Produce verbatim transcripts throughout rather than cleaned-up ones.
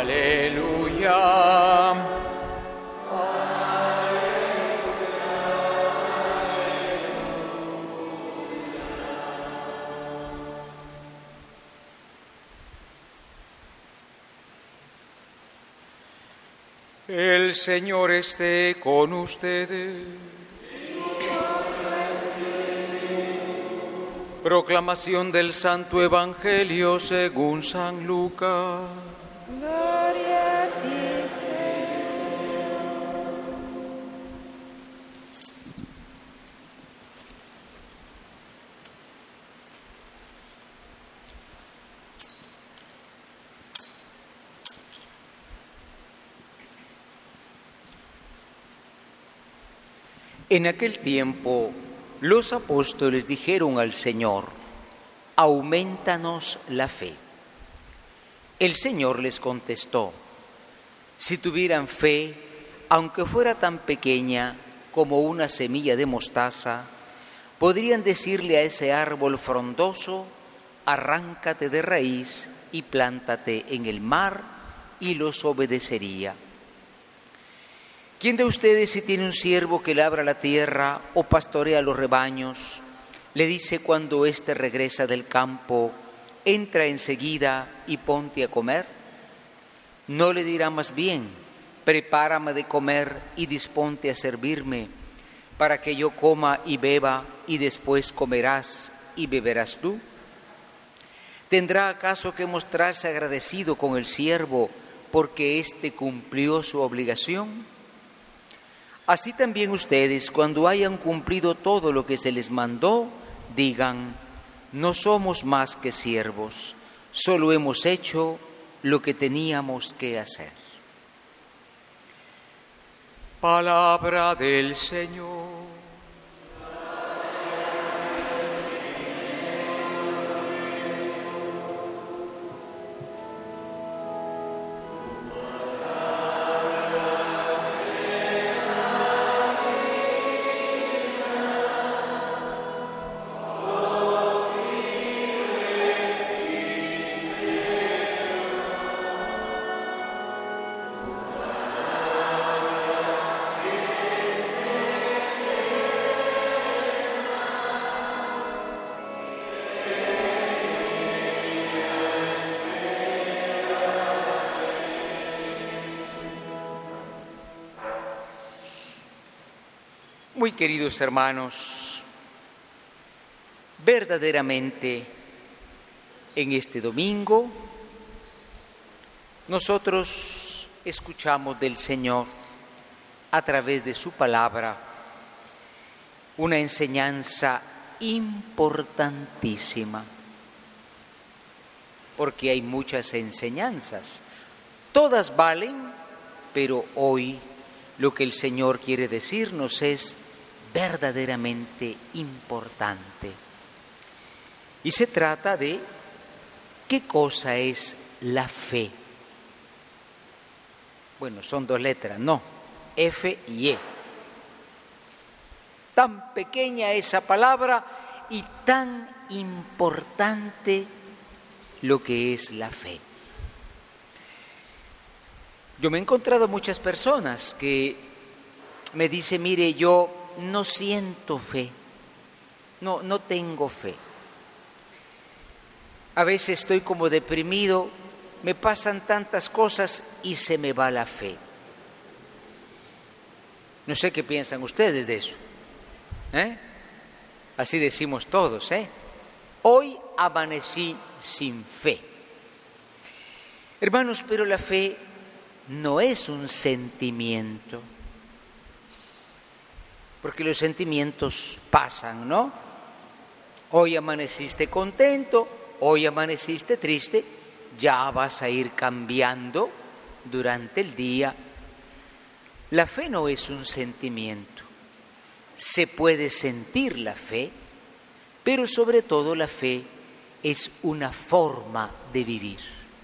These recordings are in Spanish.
Aleluya. El Señor esté con ustedes. Proclamación del Santo Evangelio según San Lucas. Gloria a ti, Señor. En aquel tiempo, los apóstoles dijeron al Señor: «Aumentanos la fe». El Señor les contestó: «Si tuvieran fe, aunque fuera tan pequeña como una semilla de mostaza, podrían decirle a ese árbol frondoso: arráncate de raíz y plántate en el mar, y los obedecería». ¿Quién de ustedes, si tiene un siervo que labra la tierra o pastorea los rebaños, le dice cuando éste regresa del campo: entra enseguida y ponte a comer? ¿No le dirá más bien: prepárame de comer y disponte a servirme, para que yo coma y beba, y después comerás y beberás tú? ¿Tendrá acaso que mostrarse agradecido con el siervo porque éste cumplió su obligación? Así también ustedes, cuando hayan cumplido todo lo que se les mandó, digan: no somos más que siervos, solo hemos hecho lo que teníamos que hacer. Palabra del Señor. Muy queridos hermanos, verdaderamente en este domingo nosotros escuchamos del Señor a través de su palabra una enseñanza importantísima, porque hay muchas enseñanzas, todas valen, pero hoy lo que el Señor quiere decirnos es verdaderamente importante. Y se trata de qué cosa es la fe. Bueno, son dos letras, no, F y E. Tan pequeña esa palabra y tan importante lo que es la fe. Yo me he encontrado muchas personas que me dicen: mire, yo no siento fe, no, no tengo fe. A veces estoy como deprimido, me pasan tantas cosas y se me va la fe. No sé qué piensan ustedes de eso, ¿eh? Así decimos todos, ¿eh? Hoy amanecí sin fe. Hermanos, pero la fe no es un sentimiento, porque los sentimientos pasan, ¿no? Hoy amaneciste contento, hoy amaneciste triste, ya vas a ir cambiando durante el día. La fe no es un sentimiento. Se puede sentir la fe, pero sobre todo la fe es una forma de vivir.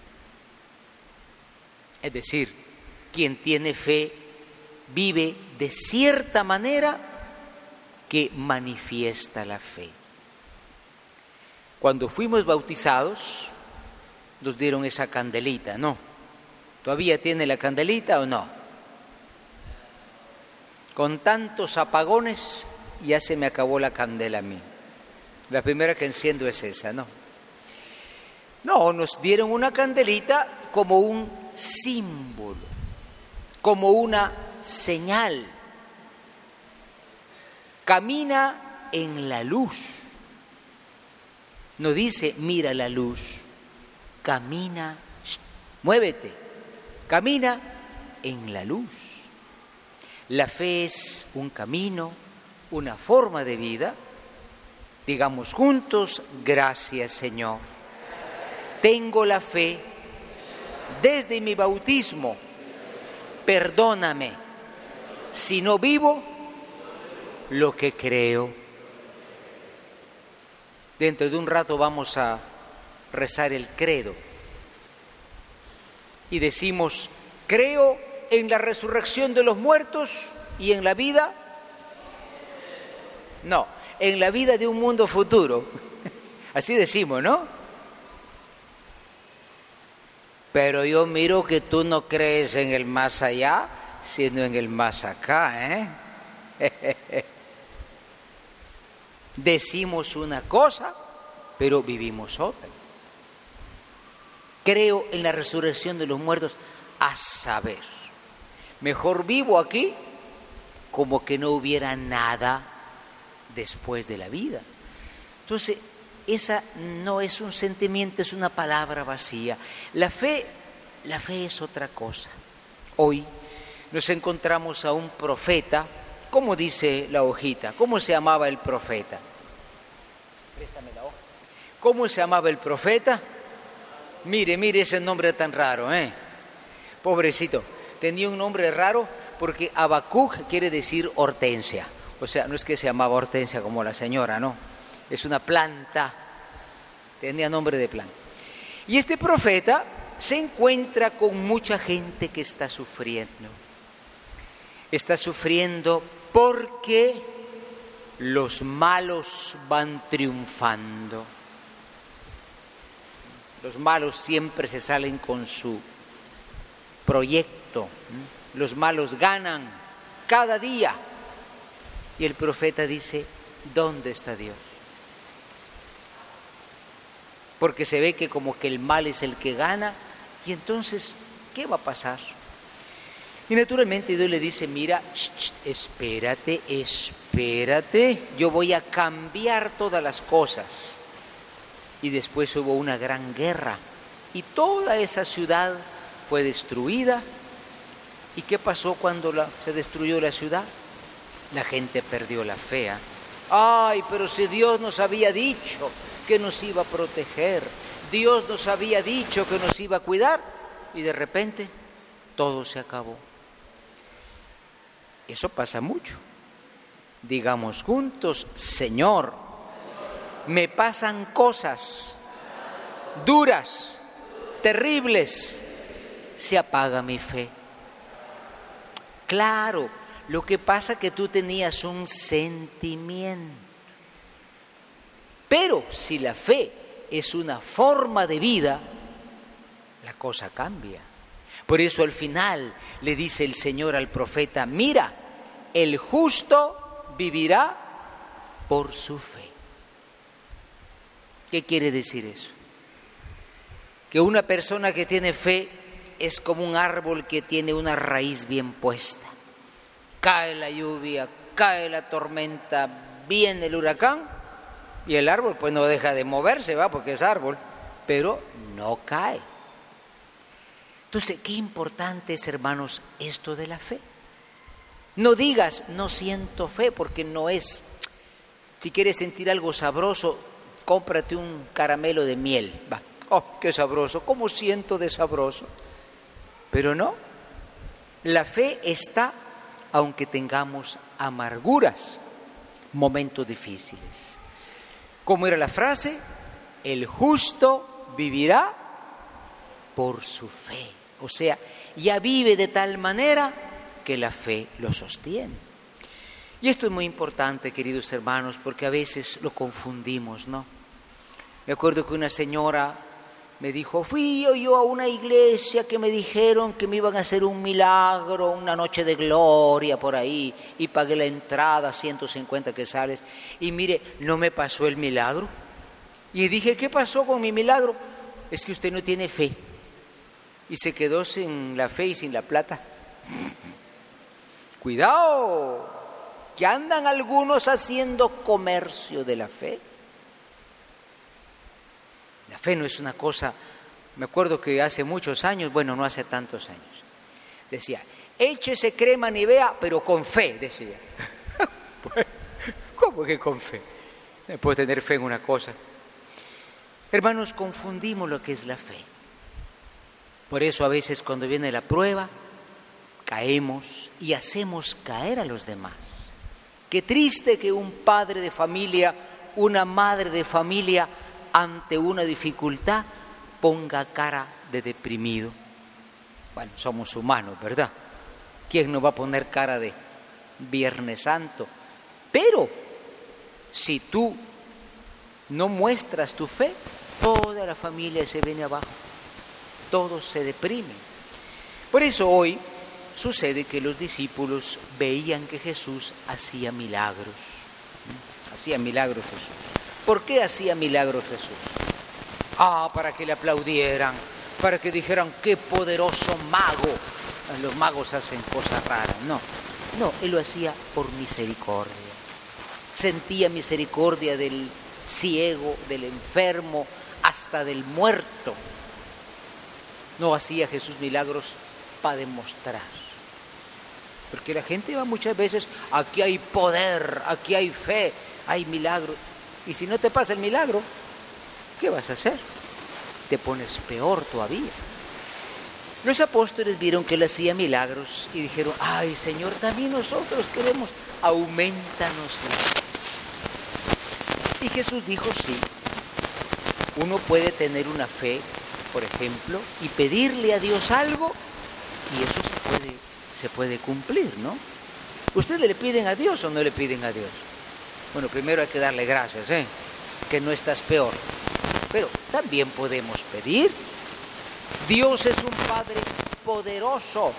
Es decir, quien tiene fe vive de cierta manera que manifiesta la fe. Cuando fuimos bautizados, nos dieron esa candelita, ¿no? ¿Todavía tiene la candelita o no? Con tantos apagones ya se me acabó la candela a mí. La primera que enciendo es esa, ¿no? No, nos dieron una candelita como un símbolo, como una señal. Camina en la luz. No dice, mira la luz. Camina, shh, muévete. Camina en la luz. La fe es un camino, una forma de vida. Digamos juntos, gracias Señor. Tengo la fe desde mi bautismo. Perdóname si no vivo lo que creo. Dentro de un rato vamos a rezar el credo. Y decimos, creo en la resurrección de los muertos y en la vida. No, en la vida de un mundo futuro. Así decimos, ¿no? Pero yo miro que tú no crees en el más allá, sino en el más acá, ¿eh? Decimos una cosa, pero vivimos otra. Creo en la resurrección de los muertos, a saber. Mejor vivo aquí como que no hubiera nada después de la vida. Entonces, esa no es un sentimiento, es una palabra vacía. La fe, la fe es otra cosa. Hoy nos encontramos a un profeta, ¿cómo dice la hojita? ¿Cómo se llamaba el profeta? Préstame la hoja. ¿Cómo se llamaba el profeta? Mire, mire ese nombre tan raro, ¿eh? Pobrecito, tenía un nombre raro porque Habacuc quiere decir hortensia. O sea, no es que se llamaba hortensia como la señora, no. Es una planta, tenía nombre de planta. Y este profeta se encuentra con mucha gente que está sufriendo. Está sufriendo porque los malos van triunfando. Los malos siempre se salen con su proyecto. Los malos ganan cada día. Y el profeta dice, ¿dónde está Dios? Porque se ve que como que el mal es el que gana. Y entonces, ¿qué va a pasar? Y naturalmente Dios le dice, mira, sh, sh, espérate, espérate, yo voy a cambiar todas las cosas. Y después hubo una gran guerra y toda esa ciudad fue destruida. ¿Y qué pasó cuando la, se destruyó la ciudad? La gente perdió la fe. ¿eh? Ay, pero si Dios nos había dicho que nos iba a proteger, Dios nos había dicho que nos iba a cuidar, y de repente todo se acabó. Eso pasa mucho. Digamos juntos, Señor, me pasan cosas duras, terribles, se apaga mi fe. Claro, lo que pasa es que tú tenías un sentimiento. Pero si la fe es una forma de vida, la cosa cambia. Por eso al final le dice el Señor al profeta, mira, el justo vivirá por su fe. ¿Qué quiere decir eso? Que una persona que tiene fe es como un árbol que tiene una raíz bien puesta. Cae la lluvia, cae la tormenta, viene el huracán y el árbol pues no deja de moverse, ¿va? Porque es árbol, pero no cae. Entonces, qué importante es, hermanos, esto de la fe. No digas, no siento fe, porque no es. Si quieres sentir algo sabroso, cómprate un caramelo de miel. Va, oh, qué sabroso, ¿cómo siento de sabroso? Pero no, la fe está, aunque tengamos amarguras, momentos difíciles. ¿Cómo era la frase? El justo vivirá por su fe. O sea, ya vive de tal manera que la fe lo sostiene. Y esto es muy importante, queridos hermanos, porque a veces lo confundimos, ¿no? Me acuerdo que una señora me dijo, fui yo, yo a una iglesia que me dijeron que me iban a hacer un milagro, una noche de gloria por ahí, y pagué la entrada, ciento cincuenta quetzales, y mire, no me pasó el milagro. Y dije, ¿qué pasó con mi milagro? Es que usted no tiene fe. Y se quedó sin la fe y sin la plata. Cuidado, que andan algunos haciendo comercio de la fe. La fe no es una cosa, me acuerdo que hace muchos años, bueno, no hace tantos años, decía, échese crema Nivea, pero con fe, decía. ¿Cómo que con fe? No puedo tener fe en una cosa. Hermanos, confundimos lo que es la fe. Por eso a veces cuando viene la prueba, caemos y hacemos caer a los demás. Qué triste que un padre de familia, una madre de familia, ante una dificultad, ponga cara de deprimido. Bueno, somos humanos, ¿verdad? ¿Quién no va a poner cara de Viernes Santo? Pero si tú no muestras tu fe, toda la familia se viene abajo, todos se deprimen. Por eso hoy sucede que los discípulos veían que Jesús hacía milagros. Hacía milagros Jesús. ¿Por qué hacía milagros Jesús? Ah, para que le aplaudieran, para que dijeran, qué poderoso mago. Los magos hacen cosas raras. No, no, Él lo hacía por misericordia. Sentía misericordia del ciego, del enfermo, hasta del muerto. No hacía Jesús milagros para demostrar. Porque la gente va muchas veces, aquí hay poder, aquí hay fe, hay milagros. Y si no te pasa el milagro, ¿qué vas a hacer? Te pones peor todavía. Los apóstoles vieron que Él hacía milagros y dijeron, ay Señor, también nosotros queremos, aumentanos la fe. Y Jesús dijo, sí, uno puede tener una fe, por ejemplo, y pedirle a Dios algo, y eso se puede, se puede cumplir, ¿no? ¿Ustedes le piden a Dios o no le piden a Dios? Bueno, primero hay que darle gracias, ¿eh? Que no estás peor. Pero también podemos pedir. Dios es un Padre poderoso.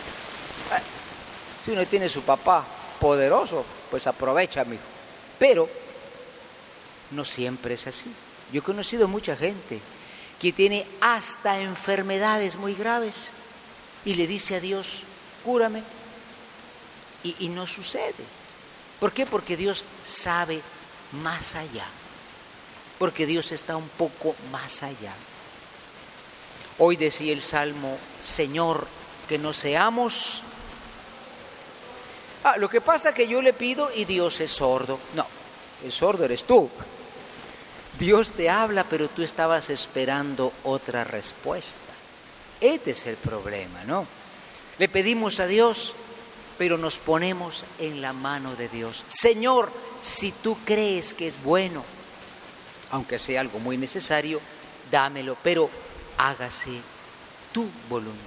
Si uno tiene su papá poderoso, pues aprovecha, amigo. Pero no siempre es así. Yo he conocido mucha gente que tiene hasta enfermedades muy graves y le dice a Dios, cúrame, y, y no sucede. ¿Por qué? Porque Dios sabe más allá. Porque Dios está un poco más allá. Hoy decía el Salmo, Señor, que no seamos... Ah, lo que pasa es que yo le pido y Dios es sordo. No, el sordo eres tú. Dios te habla, pero tú estabas esperando otra respuesta. Este es el problema, ¿no? Le pedimos a Dios, pero nos ponemos en la mano de Dios. Señor, si tú crees que es bueno, aunque sea algo muy necesario, dámelo, pero hágase tu voluntad.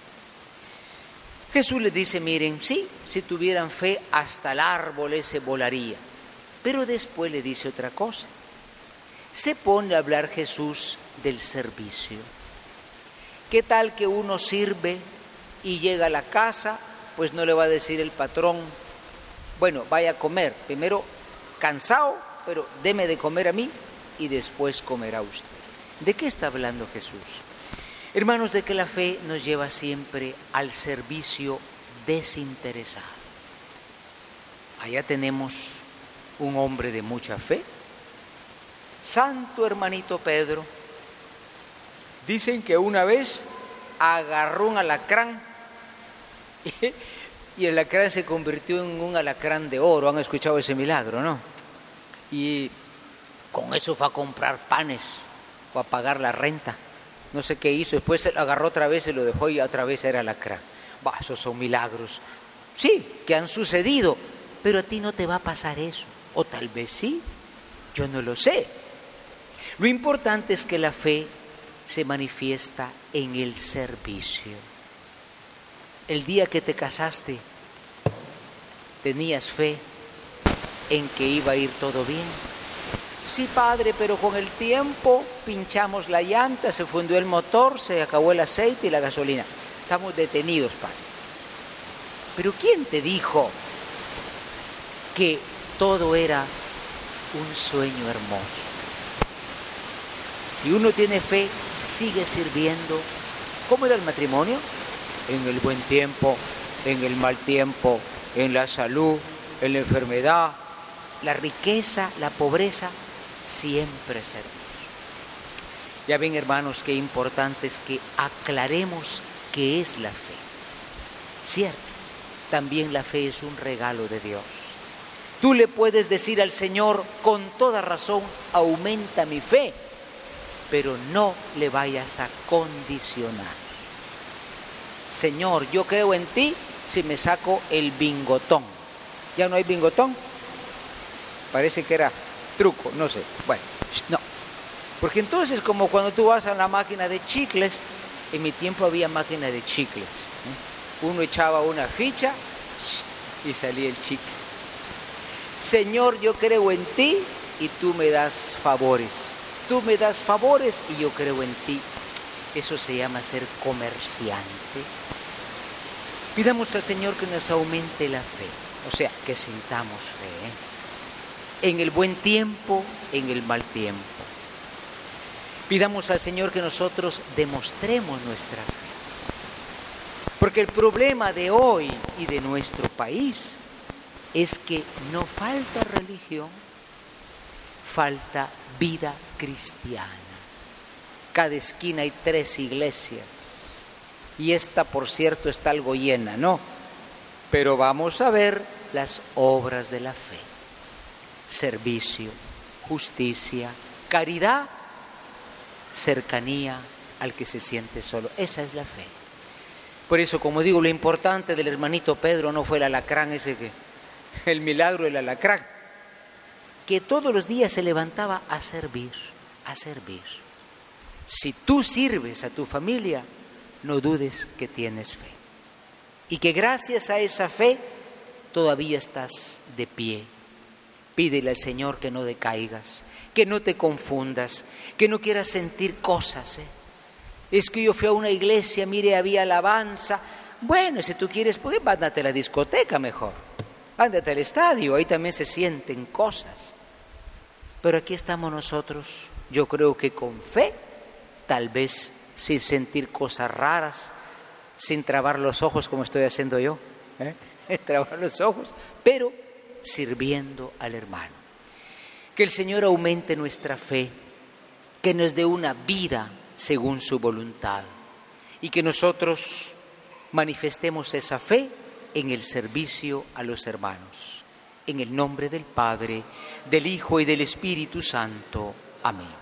Jesús les dice, miren, sí, si tuvieran fe, hasta el árbol ese volaría. Pero después le dice otra cosa. Se pone a hablar Jesús del servicio. ¿Qué tal que uno sirve y llega a la casa? Pues no le va a decir el patrón, bueno, vaya a comer, primero cansado, pero deme de comer a mí y después comerá usted. ¿De qué está hablando Jesús? Hermanos, de que la fe nos lleva siempre al servicio desinteresado. Allá tenemos un hombre de mucha fe, santo hermanito Pedro. Dicen que una vez agarró un alacrán y el alacrán se convirtió en un alacrán de oro. Han escuchado ese milagro, ¿no? Y con eso fue a comprar panes o a pagar la renta. No sé qué hizo. Después se lo agarró otra vez y lo dejó y otra vez era alacrán. Bah, esos son milagros. Sí, que han sucedido, pero a ti no te va a pasar eso. O tal vez sí, yo no lo sé. Lo importante es que la fe se manifiesta en el servicio. El día que te casaste, ¿tenías fe en que iba a ir todo bien? Sí, padre, pero con el tiempo pinchamos la llanta, se fundió el motor, se acabó el aceite y la gasolina. Estamos detenidos, padre. Pero ¿quién te dijo que todo era un sueño hermoso? Si uno tiene fe, sigue sirviendo. ¿Cómo era el matrimonio? En el buen tiempo, en el mal tiempo, en la salud, en la enfermedad, la riqueza, la pobreza, siempre servimos. Ya ven, hermanos, qué importante es que aclaremos qué es la fe. Cierto, también la fe es un regalo de Dios. Tú le puedes decir al Señor con toda razón, aumenta mi fe, pero no le vayas a condicionar. Señor, yo creo en ti si me saco el bingotón. ¿Ya no hay bingotón? Parece que era truco, no sé. Bueno, no. Porque entonces, como cuando tú vas a la máquina de chicles, en mi tiempo había máquina de chicles. ¿eh? Uno echaba una ficha y salía el chicle. Señor, yo creo en ti y tú me das favores. Tú me das favores y yo creo en ti. Eso se llama ser comerciante. Pidamos al Señor que nos aumente la fe, o sea, que sintamos fe, ¿eh? En el buen tiempo, en el mal tiempo. Pidamos al Señor que nosotros demostremos nuestra fe. Porque el problema de hoy y de nuestro país es que no falta religión, falta vida cristiana. Cada esquina hay tres iglesias. Y esta, por cierto, está algo llena, ¿no? Pero vamos a ver las obras de la fe. Servicio, justicia, caridad, cercanía al que se siente solo. Esa es la fe. Por eso, como digo, lo importante del hermanito Pedro no fue el alacrán ese que... El milagro del alacrán. Que todos los días se levantaba a servir, a servir. Si tú sirves a tu familia, no dudes que tienes fe. Y que gracias a esa fe todavía estás de pie. Pídele al Señor que no decaigas, que no te confundas, que no quieras sentir cosas. ¿eh? Es que yo fui a una iglesia, mire, había alabanza. Bueno, si tú quieres, pues ándate a la discoteca mejor. Ándate al estadio, ahí también se sienten cosas. Pero aquí estamos nosotros, yo creo que con fe, tal vez sin sentir cosas raras, sin trabar los ojos como estoy haciendo yo, ¿eh? trabar los ojos, pero sirviendo al hermano. Que el Señor aumente nuestra fe, que nos dé una vida según su voluntad y que nosotros manifestemos esa fe en el servicio a los hermanos. En el nombre del Padre, del Hijo y del Espíritu Santo. Amén.